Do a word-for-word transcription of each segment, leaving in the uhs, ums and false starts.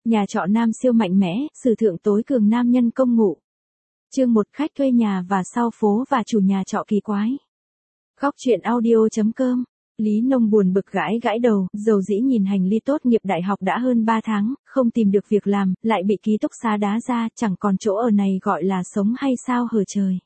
Nhà trọ nam siêu mạnh mẽ, sử thượng tối cường nam nhân công ngụ. Chương một, khách thuê nhà và sau phố và chủ nhà trọ kỳ quái. Góc truyện audio chấm com. Lý Nông buồn bực gãi gãi đầu, dầu dĩ nhìn hành lý tốt nghiệp đại học đã hơn ba tháng, không tìm được việc làm, lại bị ký túc xá đá ra, chẳng còn chỗ ở này gọi là sống hay sao hở trời.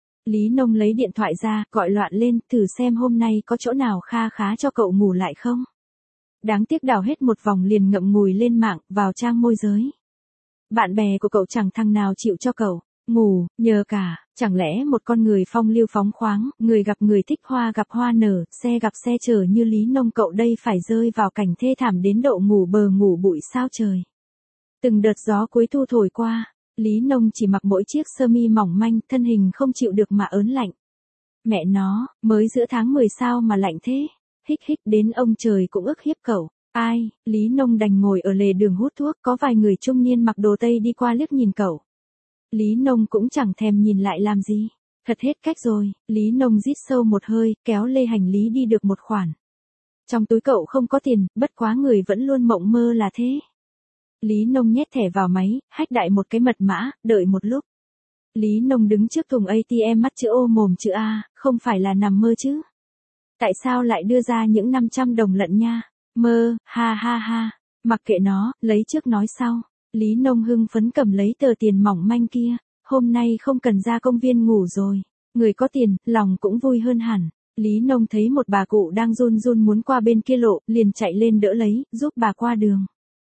Lý Nông lấy điện thoại ra, gọi loạn lên, thử xem hôm nay có chỗ nào kha khá cho cậu ngủ lại không. Đáng tiếc đào hết một vòng liền ngậm ngùi lên mạng, vào trang môi giới. Bạn bè của cậu chẳng thằng nào chịu cho cậu ngủ, nhờ cả, chẳng lẽ một con người phong lưu phóng khoáng, người gặp người thích hoa gặp hoa nở, xe gặp xe chở như Lý Nông cậu đây phải rơi vào cảnh thê thảm đến độ ngủ bờ ngủ bụi sao trời. Từng đợt gió cuối thu thổi qua, Lý Nông chỉ mặc mỗi chiếc sơ mi mỏng manh, thân hình không chịu được mà ớn lạnh. Mẹ nó, mới giữa tháng mười sao mà lạnh thế, hích hích đến ông trời cũng ức hiếp cậu. Ai, Lý Nông đành ngồi ở lề đường hút thuốc, có vài người trung niên mặc đồ tây đi qua liếc nhìn cậu. Lý Nông cũng chẳng thèm nhìn lại làm gì. Thật hết cách rồi, Lý Nông rít sâu một hơi, kéo lê hành lý đi được một khoản. Trong túi cậu không có tiền, bất quá người vẫn luôn mộng mơ là thế. Lý Nông nhét thẻ vào máy, hack đại một cái mật mã, đợi một lúc. Lý Nông đứng trước thùng a tê em mắt chữ O mồm chữ A, không phải là nằm mơ chứ. Tại sao lại đưa ra những năm trăm đồng lận nha? Mơ, ha ha ha, mặc kệ nó, lấy trước nói sau. Lý Nông hưng phấn cầm lấy tờ tiền mỏng manh kia, hôm nay không cần ra công viên ngủ rồi, người có tiền, lòng cũng vui hơn hẳn. Lý Nông thấy một bà cụ đang run run muốn qua bên kia lộ, liền chạy lên đỡ lấy, giúp bà qua đường.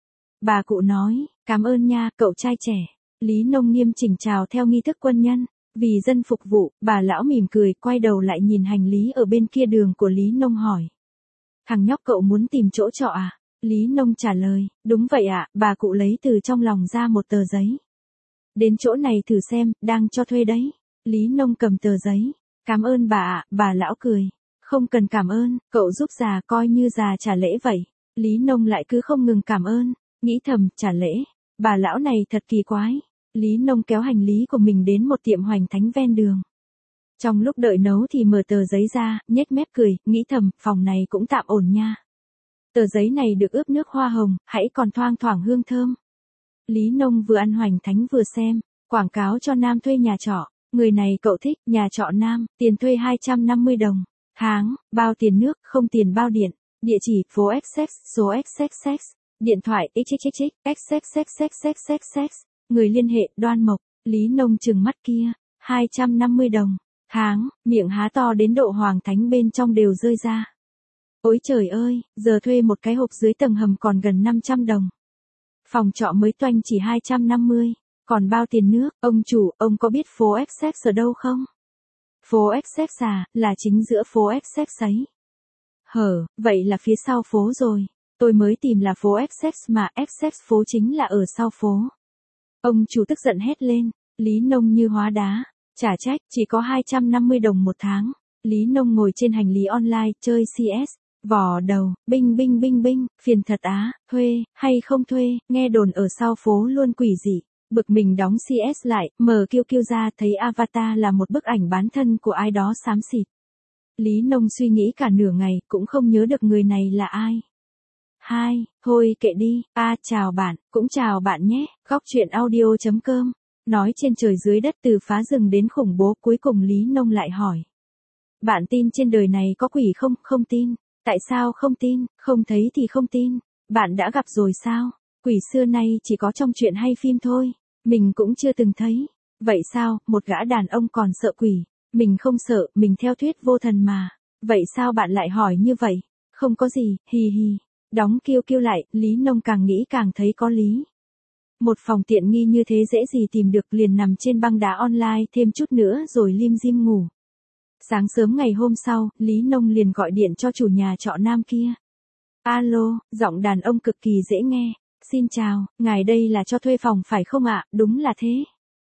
Bà cụ nói, cảm ơn nha, cậu trai trẻ. Lý Nông nghiêm chỉnh chào theo nghi thức quân nhân, vì dân phục vụ, bà lão mỉm cười, quay đầu lại nhìn hành lý ở bên kia đường của Lý Nông hỏi. Thằng nhóc cậu muốn tìm chỗ trọ à? Lý Nông trả lời, đúng vậy ạ, bà cụ lấy từ trong lòng ra một tờ giấy. Đến chỗ này thử xem, đang cho thuê đấy. Lý Nông cầm tờ giấy, cảm ơn bà ạ, bà lão cười. Không cần cảm ơn, cậu giúp già coi như già trả lễ vậy. Lý Nông lại cứ không ngừng cảm ơn, nghĩ thầm, trả lễ. Bà lão này thật kỳ quái. Lý Nông kéo hành lý của mình đến một tiệm hoành thánh ven đường. Trong lúc đợi nấu thì mở tờ giấy ra, nhếch mép cười, nghĩ thầm, phòng này cũng tạm ổn nha. Tờ giấy này được ướp nước hoa hồng, hãy còn thoang thoảng hương thơm. Lý Nông vừa ăn hoành thánh vừa xem, quảng cáo cho nam thuê nhà trọ. Người này cậu thích, nhà trọ nam, tiền thuê hai trăm năm mươi đồng. Tháng, bao tiền nước, không tiền bao điện. Địa chỉ, phố Essex, số Essex. Điện thoại, xxxx, xxxxxxxx. Người liên hệ, Đoan Mộc. Lý Nông trừng mắt kia, hai trăm năm mươi đồng. Tháng, miệng há to đến độ hoàng thánh bên trong đều rơi ra. Ôi trời ơi, giờ thuê một cái hộp dưới tầng hầm còn gần năm trăm đồng. Phòng trọ mới toanh chỉ hai trăm năm mươi, còn bao tiền nước, ông chủ, ông có biết phố Essex ở đâu không? Phố Essex à, là chính giữa phố Essex ấy. Hở, vậy là phía sau phố rồi. Tôi mới tìm là phố Essex mà Essex phố chính là ở sau phố. Ông chủ tức giận hét lên, Lý Nông như hóa đá, chả trách, chỉ có hai trăm năm mươi đồng một tháng. Lý Nông ngồi trên hành lý online, chơi xê ét. Vò đầu, binh binh binh binh, phiền thật á, thuê, hay không thuê, nghe đồn ở sau phố luôn quỷ dị. Bực mình đóng xê ét lại, mở kiu kiu ra thấy avatar là một bức ảnh bán thân của ai đó xám xịt. Lý Nông suy nghĩ cả nửa ngày, cũng không nhớ được người này là ai. Hai, thôi kệ đi, a à, chào bạn, cũng chào bạn nhé, góc truyện audio chấm com. Nói trên trời dưới đất từ phá rừng đến khủng bố cuối cùng Lý Nông lại hỏi. Bạn tin trên đời này có quỷ không? Không tin. Tại sao không tin? Không thấy thì không tin. Bạn đã gặp rồi sao? Quỷ xưa nay chỉ có trong truyện hay phim thôi. Mình cũng chưa từng thấy. Vậy sao, một gã đàn ông còn sợ quỷ? Mình không sợ, mình theo thuyết vô thần mà. Vậy sao bạn lại hỏi như vậy? Không có gì, hì hì. Đóng kiu kiu lại, Lý Nông càng nghĩ càng thấy có lý. Một phòng tiện nghi như thế dễ gì tìm được, liền nằm trên băng đá online thêm chút nữa rồi lim dim ngủ. Sáng sớm ngày hôm sau, Lý Nông liền gọi điện cho chủ nhà trọ nam kia. Alo, giọng đàn ông cực kỳ dễ nghe. Xin chào, ngài đây là cho thuê phòng phải không ạ? Đúng là thế.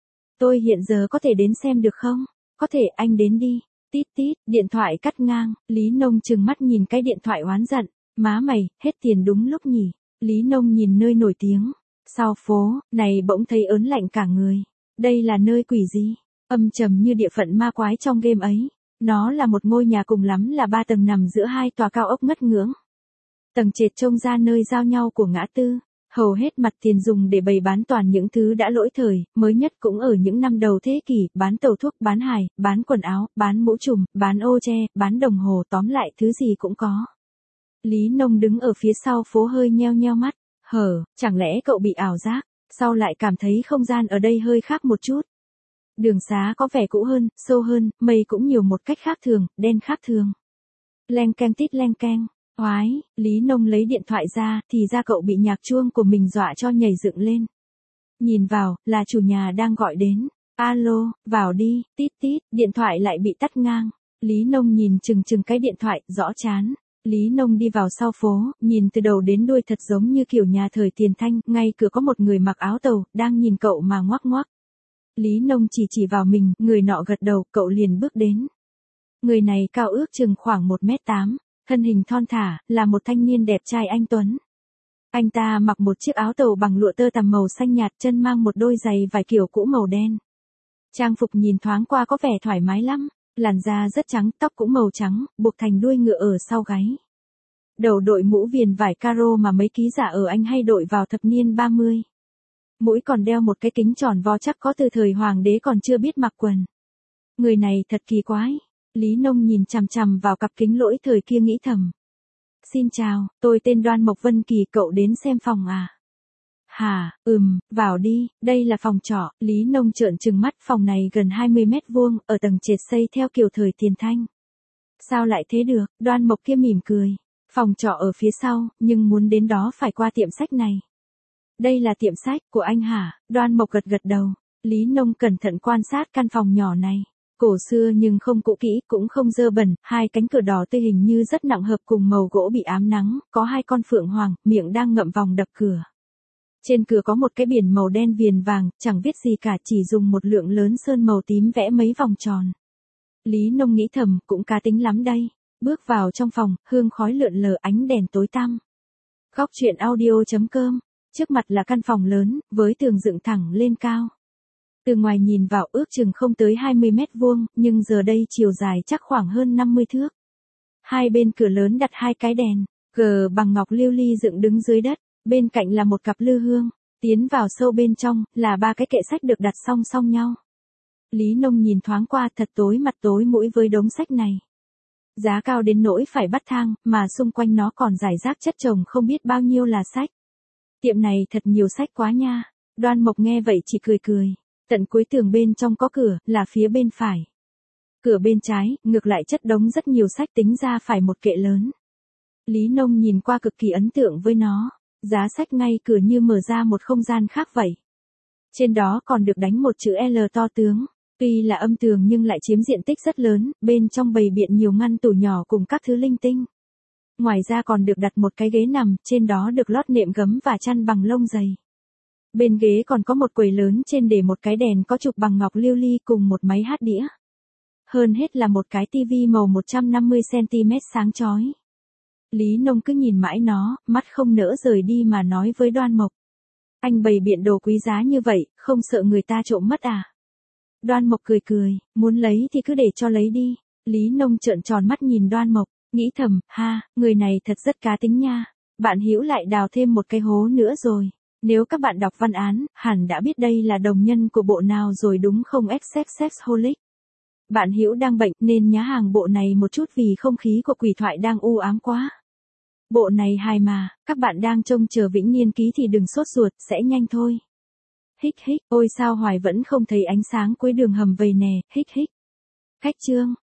Tôi hiện giờ có thể đến xem được không? Có thể, anh đến đi. Tít tít, điện thoại cắt ngang, Lý Nông trừng mắt nhìn cái điện thoại oán giận. Má mày, hết tiền đúng lúc nhỉ. Lý Nông nhìn nơi nổi tiếng. Sau phố, này bỗng thấy ớn lạnh cả người. Đây là nơi quỷ gì? Âm trầm như địa phận ma quái trong game ấy. Nó là một ngôi nhà cùng lắm là ba tầng nằm giữa hai tòa cao ốc ngất ngưỡng. Tầng trệt trông ra nơi giao nhau của ngã tư. Hầu hết mặt tiền dùng để bày bán toàn những thứ đã lỗi thời, mới nhất cũng ở những năm đầu thế kỷ, bán tàu thuốc, bán hài, bán quần áo, bán mũ trùm, bán ô che, bán đồng hồ, tóm lại thứ gì cũng có. Lý Nông đứng ở phía sau phố hơi nheo nheo mắt, hở, chẳng lẽ cậu bị ảo giác, sau lại cảm thấy không gian ở đây hơi khác một chút. Đường xá có vẻ cũ hơn, sâu hơn, mây cũng nhiều một cách khác thường, đen khác thường. Leng keng tít leng keng. Oái, Lý Nông lấy điện thoại ra, thì ra cậu bị nhạc chuông của mình dọa cho nhảy dựng lên. Nhìn vào, là chủ nhà đang gọi đến. Alo, vào đi, tít tít, điện thoại lại bị tắt ngang. Lý Nông nhìn chừng chừng cái điện thoại, rõ chán. Lý Nông đi vào sau phố, nhìn từ đầu đến đuôi thật giống như kiểu nhà thời tiền thanh, ngay cửa có một người mặc áo tàu, đang nhìn cậu mà ngoắc ngoắc. Lý Nông chỉ chỉ vào mình, người nọ gật đầu, cậu liền bước đến. Người này cao ước chừng khoảng một mét tám. Thân hình thon thả, là một thanh niên đẹp trai anh tuấn. Anh ta mặc một chiếc áo tàu bằng lụa tơ tằm màu xanh nhạt, chân mang một đôi giày vải kiểu cũ màu đen. Trang phục nhìn thoáng qua có vẻ thoải mái lắm, làn da rất trắng, tóc cũng màu trắng, buộc thành đuôi ngựa ở sau gáy. Đầu đội mũ viền vải caro mà mấy ký giả ở Anh hay đội vào thập niên ba mươi. Mũi còn đeo một cái kính tròn vo chắc có từ thời hoàng đế còn chưa biết mặc quần. Người này thật kỳ quái. Lý Nông nhìn chằm chằm vào cặp kính lỗi thời kia nghĩ thầm. Xin chào, tôi tên Đoan Mộc Vân Kỳ, cậu đến xem phòng à? Hả, ừm, vào đi, đây là phòng trọ. Lý Nông trợn trừng mắt, phòng này gần hai mươi mét vuông, ở tầng trệt xây theo kiểu thời tiền thanh. Sao lại thế được? Đoan Mộc kia mỉm cười. Phòng trọ ở phía sau, nhưng muốn đến đó phải qua tiệm sách này. Đây là tiệm sách của anh hả? Đoan Mộc gật gật đầu. Lý Nông cẩn thận quan sát căn phòng nhỏ này. Cổ xưa nhưng không cũ kỹ, cũng không dơ bẩn, hai cánh cửa đỏ tươi hình như rất nặng hợp cùng màu gỗ bị ám nắng, có hai con phượng hoàng, miệng đang ngậm vòng đập cửa. Trên cửa có một cái biển màu đen viền vàng, chẳng viết gì cả, chỉ dùng một lượng lớn sơn màu tím vẽ mấy vòng tròn. Lý Nông nghĩ thầm, cũng cá tính lắm đây. Bước vào trong phòng, hương khói lượn lờ, ánh đèn tối tăm. Góc truyện audio chấm com. Trước mặt là căn phòng lớn, với tường dựng thẳng lên cao. Từ ngoài nhìn vào ước chừng không tới hai mươi mét vuông, nhưng giờ đây chiều dài chắc khoảng hơn năm mươi thước. Hai bên cửa lớn đặt hai cái đèn, gờ bằng ngọc lưu ly dựng đứng dưới đất, bên cạnh là một cặp lư hương, tiến vào sâu bên trong, là ba cái kệ sách được đặt song song nhau. Lý Nông nhìn thoáng qua, thật tối mặt tối mũi với đống sách này. Giá cao đến nỗi phải bắt thang, mà xung quanh nó còn rải rác chất chồng không biết bao nhiêu là sách. Tiệm này thật nhiều sách quá nha. Đoan Mộc nghe vậy chỉ cười cười. Tận cuối tường bên trong có cửa, là phía bên phải. Cửa bên trái, ngược lại chất đống rất nhiều sách, tính ra phải một kệ lớn. Lý Nông nhìn qua cực kỳ ấn tượng với nó. Giá sách ngay cửa như mở ra một không gian khác vậy. Trên đó còn được đánh một chữ L to tướng. Tuy là âm tường nhưng lại chiếm diện tích rất lớn, bên trong bày biện nhiều ngăn tủ nhỏ cùng các thứ linh tinh. Ngoài ra còn được đặt một cái ghế nằm, trên đó được lót nệm gấm và chăn bằng lông dày. Bên ghế còn có một quầy lớn, trên để một cái đèn có trục bằng ngọc lưu ly cùng một máy hát đĩa. Hơn hết là một cái tivi màu một trăm năm mươi xăng ti mét sáng chói. Lý Nông cứ nhìn mãi nó, mắt không nỡ rời đi mà nói với Đoan Mộc. Anh bày biện đồ quý giá như vậy, không sợ người ta trộm mất à? Đoan Mộc cười cười, muốn lấy thì cứ để cho lấy đi. Lý Nông trợn tròn mắt nhìn Đoan Mộc, nghĩ thầm, ha, người này thật rất cá tính nha. Bạn Hữu lại đào thêm một cái hố nữa rồi. Nếu các bạn đọc văn án, hẳn đã biết đây là đồng nhân của bộ nào rồi đúng không? Sexholic. Bạn Hữu đang bệnh nên nhá hàng bộ này một chút vì không khí của quỷ thoại đang u ám quá. Bộ này hài mà, các bạn đang trông chờ Vĩnh Niên ký thì đừng sốt ruột, sẽ nhanh thôi. Hích hích, ôi sao hoài vẫn không thấy ánh sáng cuối đường hầm vầy nè, hích hích. Khách chương.